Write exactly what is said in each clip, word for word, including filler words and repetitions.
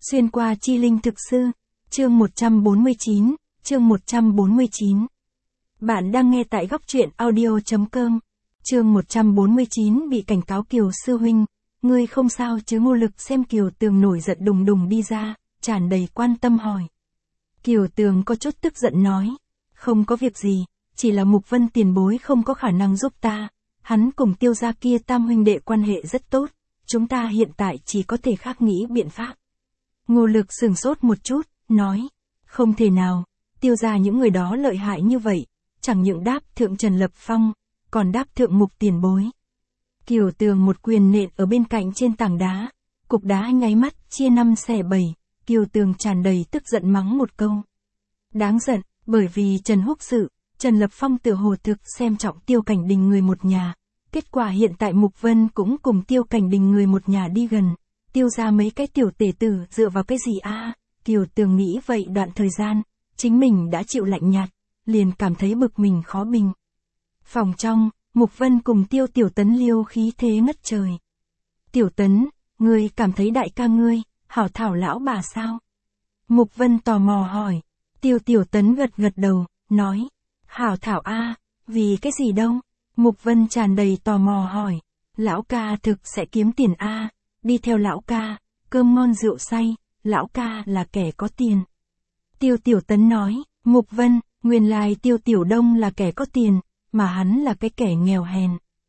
Xuyên qua chi linh thực sư, chương một trăm bốn mươi chín, chương một trăm bốn mươi chín. Bạn đang nghe tại góc truyện audio chấm com. Chương một trăm bốn mươi chín bị cảnh cáo Kiều sư huynh, ngươi không sao chứ? Ngô Lực xem Kiều Tường nổi giận đùng đùng đi ra, tràn đầy quan tâm hỏi. Kiều Tường có chút tức giận nói, không có việc gì, chỉ là Mục Vân tiền bối không có khả năng giúp ta, hắn cùng Tiêu gia kia tam huynh đệ quan hệ rất tốt, chúng ta hiện tại chỉ có thể khác nghĩ biện pháp. Ngô Lực sửng sốt một chút, nói, không thể nào, Tiêu gia những người đó lợi hại như vậy, chẳng những đáp thượng Trần Lập Phong, còn đáp thượng Mục tiền bối. Kiều Tường một quyền nện ở bên cạnh trên tảng đá, cục đá nháy mắt chia năm xẻ bảy, Kiều Tường tràn đầy tức giận mắng một câu. Đáng giận, bởi vì Trần Húc sự, Trần Lập Phong tựa hồ thực xem trọng Tiêu Cảnh Đình người một nhà, kết quả hiện tại Mục Vân cũng cùng Tiêu Cảnh Đình người một nhà đi gần, Tiêu ra mấy cái tiểu tể tử dựa vào cái gì a? À? Kiều Tường nghĩ vậy đoạn thời gian, chính mình đã chịu lạnh nhạt, liền cảm thấy bực mình khó bình. Phòng trong, Mục Vân cùng Tiêu Tiểu Tấn liêu khí thế ngất trời. Tiểu Tấn, ngươi cảm thấy đại ca ngươi, hảo thảo lão bà sao? Mục Vân tò mò hỏi. Tiêu Tiểu Tấn gật gật đầu, nói, hảo thảo a, à, vì cái gì đâu? Mục Vân tràn đầy tò mò hỏi, lão ca thực sẽ kiếm tiền a, à, đi theo lão ca, cơm ngon rượu say, lão ca là kẻ có tiền. Tiêu Tiểu Tấn nói, Mục Vân, nguyên lai Tiêu Tiểu Đông là kẻ có tiền, mà hắn là cái kẻ nghèo hèn.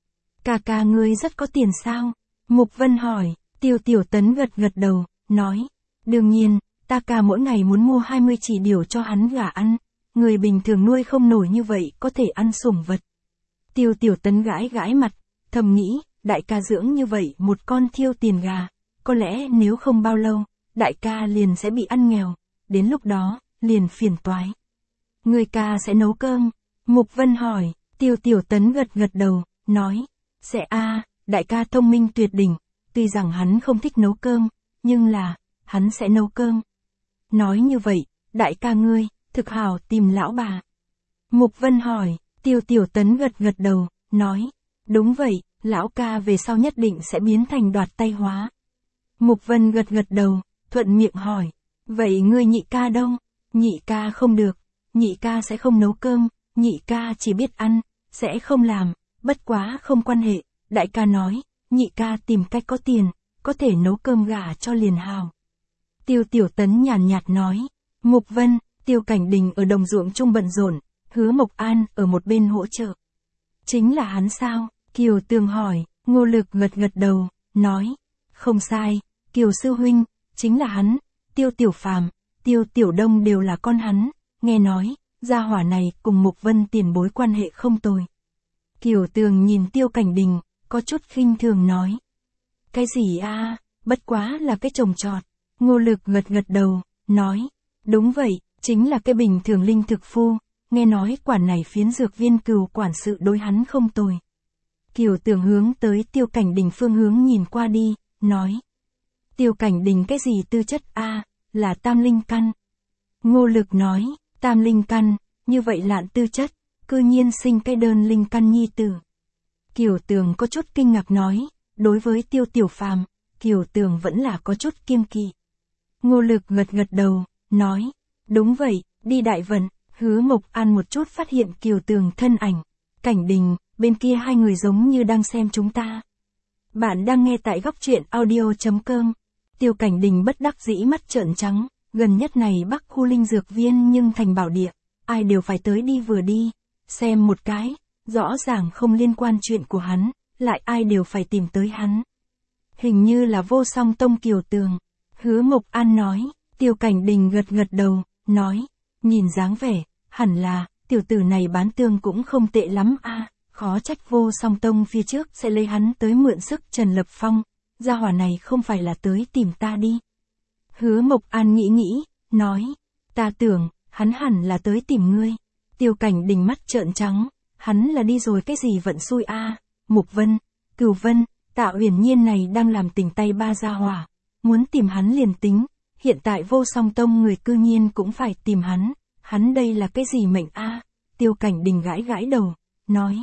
Ca ca ngươi rất có tiền sao? Mục Vân hỏi. Tiêu Tiểu Tấn gật gật đầu, nói, đương nhiên, ta ca mỗi ngày muốn mua hai mươi chỉ điểu cho hắn gà ăn, người bình thường nuôi không nổi như vậy có thể ăn sủng vật. Tiêu Tiểu Tấn gãi gãi mặt, thầm nghĩ, đại ca dưỡng như vậy một con thiêu tiền gà, có lẽ nếu không bao lâu, đại ca liền sẽ bị ăn nghèo, đến lúc đó, liền phiền toái. Người ca sẽ nấu cơm? Mục Vân hỏi. Tiêu Tiểu Tấn gật gật đầu, nói, sẽ a, à, đại ca thông minh tuyệt đỉnh, tuy rằng hắn không thích nấu cơm, nhưng là, hắn sẽ nấu cơm. Nói như vậy, đại ca ngươi, thực hảo tìm lão bà. Mục Vân hỏi. Tiêu Tiểu Tấn gật gật đầu, nói, đúng vậy, lão ca về sau nhất định sẽ biến thành đoạt tay hóa. Mục Vân gật gật đầu, thuận miệng hỏi, vậy ngươi nhị ca đâu? Nhị ca không được, nhị ca sẽ không nấu cơm, nhị ca chỉ biết ăn, sẽ không làm, bất quá không quan hệ, đại ca nói, nhị ca tìm cách có tiền, có thể nấu cơm gà cho liền hào. Tiêu Tiểu Tấn nhàn nhạt nói, Mục Vân, Tiêu Cảnh Đình ở đồng ruộng chung bận rộn, Hứa Mộc An ở một bên hỗ trợ. Chính là hắn sao? Kiều Tường hỏi. Ngô Lực gật gật đầu, nói, không sai, Kiều sư huynh, chính là hắn, Tiêu Tiểu Phàm, Tiêu Tiểu Đông đều là con hắn, nghe nói, gia hỏa này cùng Mục Vân tiền bối quan hệ không tồi. Kiều Tường nhìn Tiêu Cảnh Đình, có chút khinh thường nói. Cái gì a, à, bất quá là cái trồng trọt. Ngô Lực gật gật đầu, nói, đúng vậy, chính là cái bình thường linh thực phu, nghe nói quản này phiến dược viên Cừu quản sự đối hắn không tồi. Kiều Tường hướng tới Tiêu Cảnh Đình phương hướng nhìn qua đi, nói. Tiêu Cảnh Đình cái gì tư chất a, à, là tam linh căn. Ngô Lực nói, tam linh căn, như vậy lạn tư chất, cư nhiên sinh cái đơn linh căn nhi tử. Kiều Tường có chút kinh ngạc nói, đối với Tiêu Tiểu Phàm, Kiều Tường vẫn là có chút kiêng kỵ. Ngô Lực gật gật đầu, nói, đúng vậy, đi Đại Vận, Hứa Mộc An một chút phát hiện Kiều Tường thân ảnh. Cảnh Đình, bên kia hai người giống như đang xem chúng ta. Bạn đang nghe tại góc truyện audio chấm com. Tiêu Cảnh Đình bất đắc dĩ mắt trợn trắng, gần nhất này Bắc khu linh dược viên nhưng thành bảo địa, ai đều phải tới đi vừa đi, xem một cái, rõ ràng không liên quan chuyện của hắn, lại ai đều phải tìm tới hắn. Hình như là Vô Song Tông Kiều Tường. Hứa Mộc An nói. Tiêu Cảnh Đình gật gật đầu, nói, nhìn dáng vẻ, hẳn là, tiểu tử này bán tương cũng không tệ lắm a, à, khó trách Vô Song Tông phía trước sẽ lấy hắn tới mượn sức Trần Lập Phong, gia hỏa này không phải là tới tìm ta đi. Hứa Mộc An nghĩ nghĩ, nói, ta tưởng, hắn hẳn là tới tìm ngươi. Tiêu Cảnh Đình mắt trợn trắng, hắn là đi rồi cái gì vận xui a, à, Mục Vân, Cửu Vân, Tạ Uyển Nhiên này đang làm tình tay ba gia hỏa, muốn tìm hắn liền tính, hiện tại Vô Song Tông người cư nhiên cũng phải tìm hắn, hắn đây là cái gì mệnh a? À? Tiêu Cảnh Đình gãi gãi đầu, nói,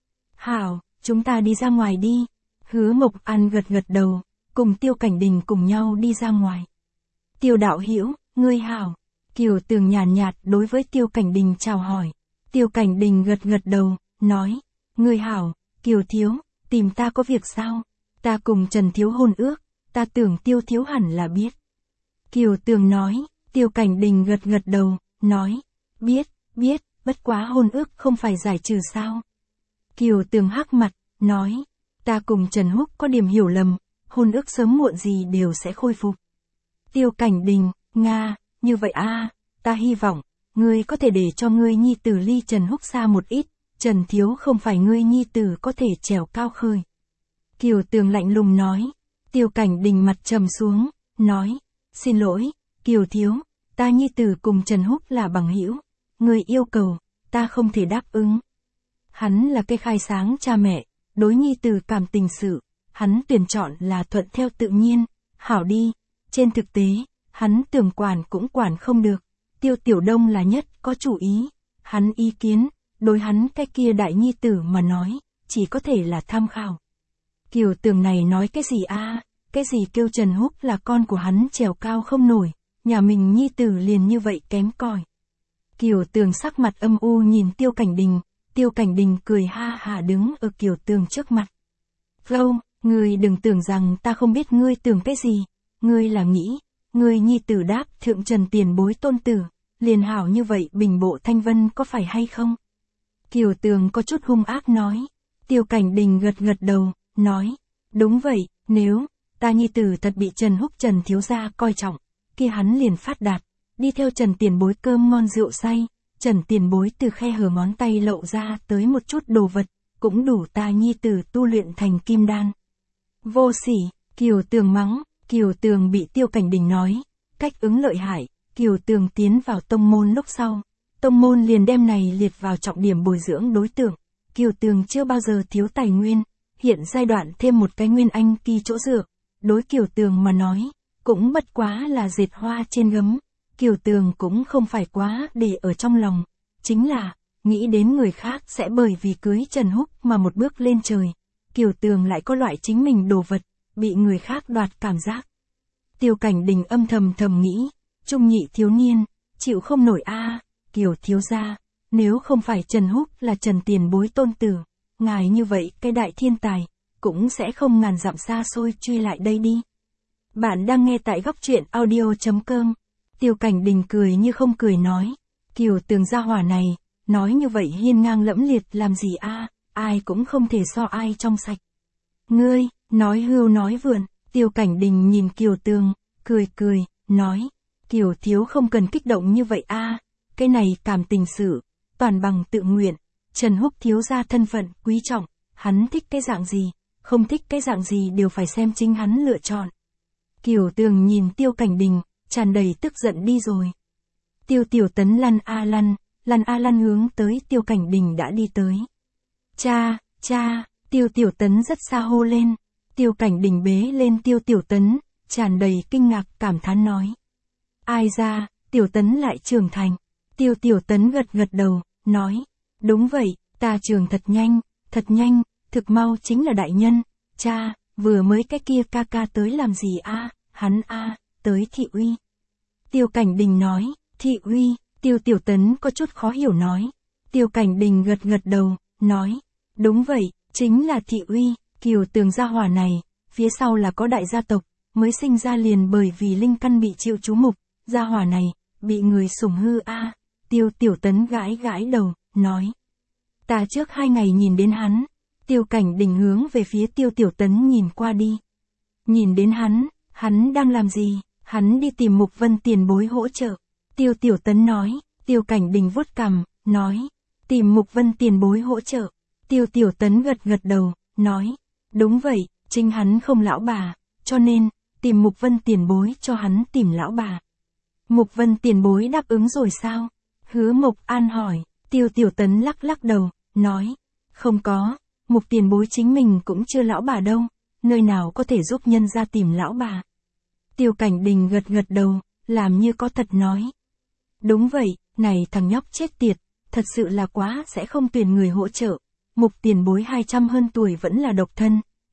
hảo, chúng ta đi ra ngoài đi. Hứa Mộc An gật gật đầu, cùng Tiêu Cảnh Đình cùng nhau đi ra ngoài. Tiêu đạo hữu, ngươi hảo. Kiều Tường nhàn nhạt, nhạt đối với Tiêu Cảnh Đình chào hỏi. Tiêu Cảnh Đình gật gật đầu, nói, ngươi hảo, Kiều thiếu, tìm ta có việc sao? Ta cùng Trần thiếu hôn ước, ta tưởng Tiêu thiếu hẳn là biết. Kiều Tường nói, Tiêu Cảnh Đình gật gật đầu, nói, biết, biết, bất quá hôn ước không phải giải trừ sao? Kiều Tường hắc mặt, nói, ta cùng Trần Húc có điểm hiểu lầm, hôn ước sớm muộn gì đều sẽ khôi phục. Tiêu Cảnh Đình, Nga, như vậy a, à, ta hy vọng, ngươi có thể để cho ngươi nhi tử ly Trần Húc xa một ít, Trần thiếu không phải ngươi nhi tử có thể trèo cao khơi. Kiều Tường lạnh lùng nói, Tiêu Cảnh Đình mặt trầm xuống, nói, xin lỗi, Kiều thiếu, ta nhi tử cùng Trần Húc là bằng hữu, ngươi yêu cầu, ta không thể đáp ứng. Hắn là cây khai sáng cha mẹ, đối nhi tử cảm tình sự, hắn tuyển chọn là thuận theo tự nhiên, hảo đi, trên thực tế, hắn tưởng quản cũng quản không được, Tiêu Tiểu Đông là nhất có chủ ý, hắn ý kiến, đối hắn cái kia đại nhi tử mà nói, chỉ có thể là tham khảo. Kiều Tường này nói cái gì a, à, cái gì kêu Trần Húc là con của hắn trèo cao không nổi, nhà mình nhi tử liền như vậy kém cỏi. Kiều Tường sắc mặt âm u nhìn Tiêu Cảnh Đình, Tiêu Cảnh Đình cười ha hà đứng ở Kiều Tường trước mặt. Vô, ngươi đừng tưởng rằng ta không biết ngươi tưởng cái gì, ngươi là nghĩ, ngươi nhi tử đáp thượng Trần tiền bối tôn tử, liền hảo như vậy bình bộ thanh vân có phải hay không? Kiều Tường có chút hung ác nói, Tiêu Cảnh Đình gật gật đầu, nói, đúng vậy, nếu, ta nhi tử thật bị Trần Húc Trần thiếu gia coi trọng, kia hắn liền phát đạt, đi theo Trần tiền bối cơm ngon rượu say, Trần tiền bối từ khe hở ngón tay lộ ra tới một chút đồ vật, cũng đủ ta nhi tử tu luyện thành kim đan. Vô sỉ, Kiều Tường mắng, Kiều Tường bị Tiêu Cảnh Đình nói, cách ứng lợi hại, Kiều Tường tiến vào tông môn lúc sau, tông môn liền đem này liệt vào trọng điểm bồi dưỡng đối tượng, Kiều Tường chưa bao giờ thiếu tài nguyên, hiện giai đoạn thêm một cái nguyên anh kỳ chỗ dựa, đối Kiều Tường mà nói, cũng bất quá là dệt hoa trên gấm, Kiều Tường cũng không phải quá để ở trong lòng, chính là, nghĩ đến người khác sẽ bởi vì cưới Trần Húc mà một bước lên trời, Kiều Tường lại có loại chính mình đồ vật, bị người khác đoạt cảm giác. Tiêu Cảnh Đình âm thầm thầm nghĩ, trung nhị thiếu niên, chịu không nổi a, à, Kiều thiếu gia, nếu không phải Trần Húc là Trần tiền bối tôn tử, ngài như vậy cái đại thiên tài, cũng sẽ không ngàn dặm xa xôi truy lại đây đi. Bạn đang nghe tại góc truyện audio chấm com. Tiêu Cảnh Đình cười như không cười nói, Kiều Tường gia hỏa này, nói như vậy hiên ngang lẫm liệt làm gì a, à, ai cũng không thể so ai trong sạch. Ngươi, nói hưu nói vượn, Tiêu Cảnh Đình nhìn Kiều Tường, cười cười, nói, Kiều thiếu không cần kích động như vậy a, à, cái này cảm tình sự, toàn bằng tự nguyện, Trần Húc thiếu gia thân phận quý trọng, hắn thích cái dạng gì, không thích cái dạng gì đều phải xem chính hắn lựa chọn. Kiều Tường nhìn Tiêu Cảnh Đình, tràn đầy tức giận đi rồi. Tiêu Tiểu Tấn lăn a lăn, lăn a lăn hướng tới Tiêu Cảnh Đình đã đi tới. Cha, cha, Tiêu Tiểu Tấn rất xa hô lên. Tiêu Cảnh Đình bế lên Tiêu Tiểu Tấn, tràn đầy kinh ngạc cảm thán nói. Ai ra, Tiểu Tấn lại trưởng thành. Tiêu Tiểu Tấn gật gật đầu, nói. Đúng vậy, ta trưởng thật nhanh, thật nhanh, thực mau chính là đại nhân. Cha, vừa mới cái kia ca ca tới làm gì a, à? Hắn a, à, tới thị uy. Tiêu Cảnh Đình nói, thị uy, Tiêu Tiểu Tấn có chút khó hiểu nói. Tiêu Cảnh Đình gật gật đầu, nói. Đúng vậy, chính là thị uy, Kiều Tường gia hỏa này, phía sau là có đại gia tộc, mới sinh ra liền bởi vì linh căn bị chịu chú mục, gia hỏa này, bị người sủng hư a, à. Tiêu Tiểu Tấn gãi gãi đầu, nói. Ta trước hai ngày nhìn đến hắn. Tiêu Cảnh Đình hướng về phía Tiêu Tiểu Tấn nhìn qua đi. Nhìn đến hắn, hắn đang làm gì? Hắn đi tìm Mục Vân tiền bối hỗ trợ. Tiêu Tiểu Tấn nói. Tiêu Cảnh Đình vuốt cằm, nói. Tìm Mục Vân tiền bối hỗ trợ. Tiêu Tiểu Tấn gật gật đầu, nói. Đúng vậy, chính hắn không lão bà, cho nên, tìm Mục Vân tiền bối cho hắn tìm lão bà. Mục Vân tiền bối đáp ứng rồi sao? Hứa Mộc An hỏi. Tiêu Tiểu Tấn lắc lắc đầu, nói. Không có. Mục tiền bối chính mình cũng chưa lão bà đâu, nơi nào có thể giúp nhân ra tìm lão bà. Tiêu Cảnh Đình gật gật đầu, làm như có thật nói. Đúng vậy, này thằng nhóc chết tiệt, thật sự là quá sẽ không tuyển người hỗ trợ. Mục tiền bối hai trăm hơn tuổi vẫn là độc thân,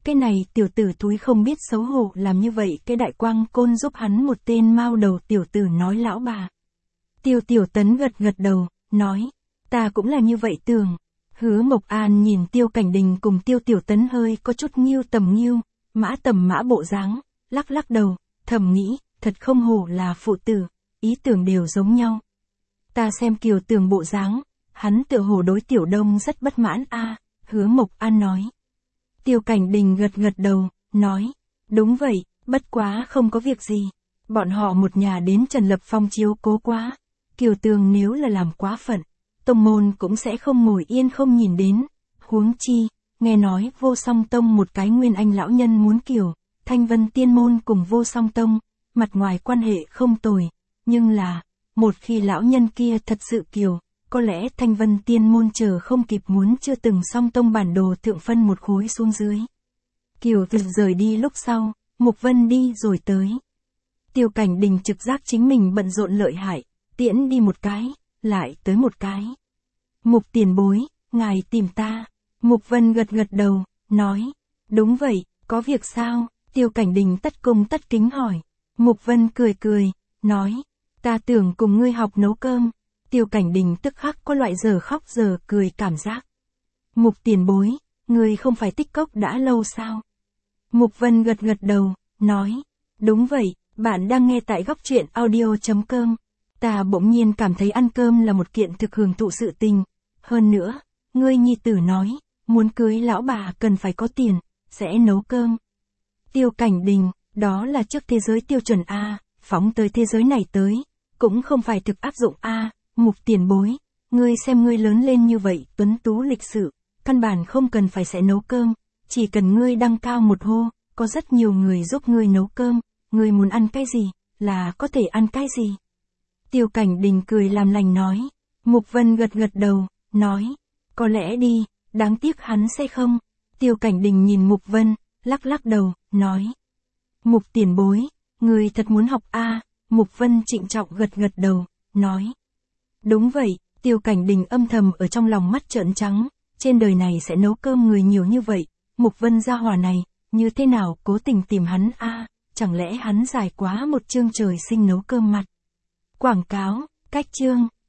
Cái này tiểu tử thúi không biết xấu hổ làm như vậy, cái đại quang côn giúp hắn một tên mao đầu tiểu tử nói lão bà. Tiêu Tiểu Tấn gật gật đầu, nói, ta cũng là như vậy tưởng. Hứa Mộc An nhìn Tiêu Cảnh Đình cùng Tiêu Tiểu Tấn hơi có chút nghiêu tầm nghiêu, mã tầm mã bộ dáng, lắc lắc đầu, thầm nghĩ, thật không hổ là phụ tử, ý tưởng đều giống nhau. Ta xem Kiều Tường bộ dáng, hắn tựa hồ đối Tiểu Đông rất bất mãn a. Hứa Mộc An nói. Tiêu Cảnh Đình gật gật đầu, nói, đúng vậy, bất quá không có việc gì. Bọn họ một nhà đến Trần Lập Phong chiếu cố quá. Kiều Tường nếu là làm quá phận, tông môn cũng sẽ không ngồi yên không nhìn đến. Huống chi, nghe nói Vô Song Tông một cái nguyên anh lão nhân muốn Kiều, Thanh Vân Tiên Môn cùng Vô Song Tông, mặt ngoài quan hệ không tồi, nhưng là, một khi lão nhân kia thật sự Kiều, có lẽ Thanh Vân Tiên Môn chờ không kịp muốn chưa từng Song Tông bản đồ thượng phân một khối xuống dưới. Kiều từ rời đi lúc sau, Mục Vân đi rồi tới. Tiêu Cảnh Đình trực giác chính mình bận rộn lợi hại, tiễn đi một cái, lại tới một cái. Mục tiền bối, ngài tìm ta. Mục Vân gật gật đầu, nói, đúng vậy, có việc sao? Tiêu Cảnh Đình tất cung tất kính hỏi. Mục Vân cười cười, nói, ta tưởng cùng ngươi học nấu cơm. Tiêu Cảnh Đình tức khắc có loại giờ khóc giờ cười cảm giác. Mục tiền bối, ngươi không phải tích cốc đã lâu sao? Mục Vân gật gật đầu, nói, đúng vậy, bạn đang nghe tại góc truyện audio chấm com. Ta bỗng nhiên cảm thấy ăn cơm là một kiện thực hưởng thụ sự tình. Hơn nữa, ngươi nhi tử nói, muốn cưới lão bà cần phải có tiền, sẽ nấu cơm. Tiêu Cảnh Đình, đó là trước thế giới tiêu chuẩn A, phóng tới thế giới này tới, cũng không phải thực áp dụng A. Mục tiền bối, ngươi xem ngươi lớn lên như vậy, tuấn tú lịch sự, căn bản không cần phải sẽ nấu cơm, chỉ cần ngươi đăng cao một hô, có rất nhiều người giúp ngươi nấu cơm, ngươi muốn ăn cái gì, là có thể ăn cái gì. Tiêu Cảnh Đình cười làm lành nói. Mục Vân gật gật đầu, nói, có lẽ đi, đáng tiếc hắn sẽ không. Tiêu Cảnh Đình nhìn Mục Vân, lắc lắc đầu, nói, Mục tiền bối, người thật muốn học a? Mục Vân trịnh trọng gật gật đầu, nói, đúng vậy. Tiêu Cảnh Đình âm thầm ở trong lòng mắt trợn trắng, trên đời này sẽ nấu cơm người nhiều như vậy, Mục Vân gia hỏa này, như thế nào cố tình tìm hắn a? Chẳng lẽ hắn giải quá một chương trời sinh nấu cơm mặt. Quảng cáo, cách chương.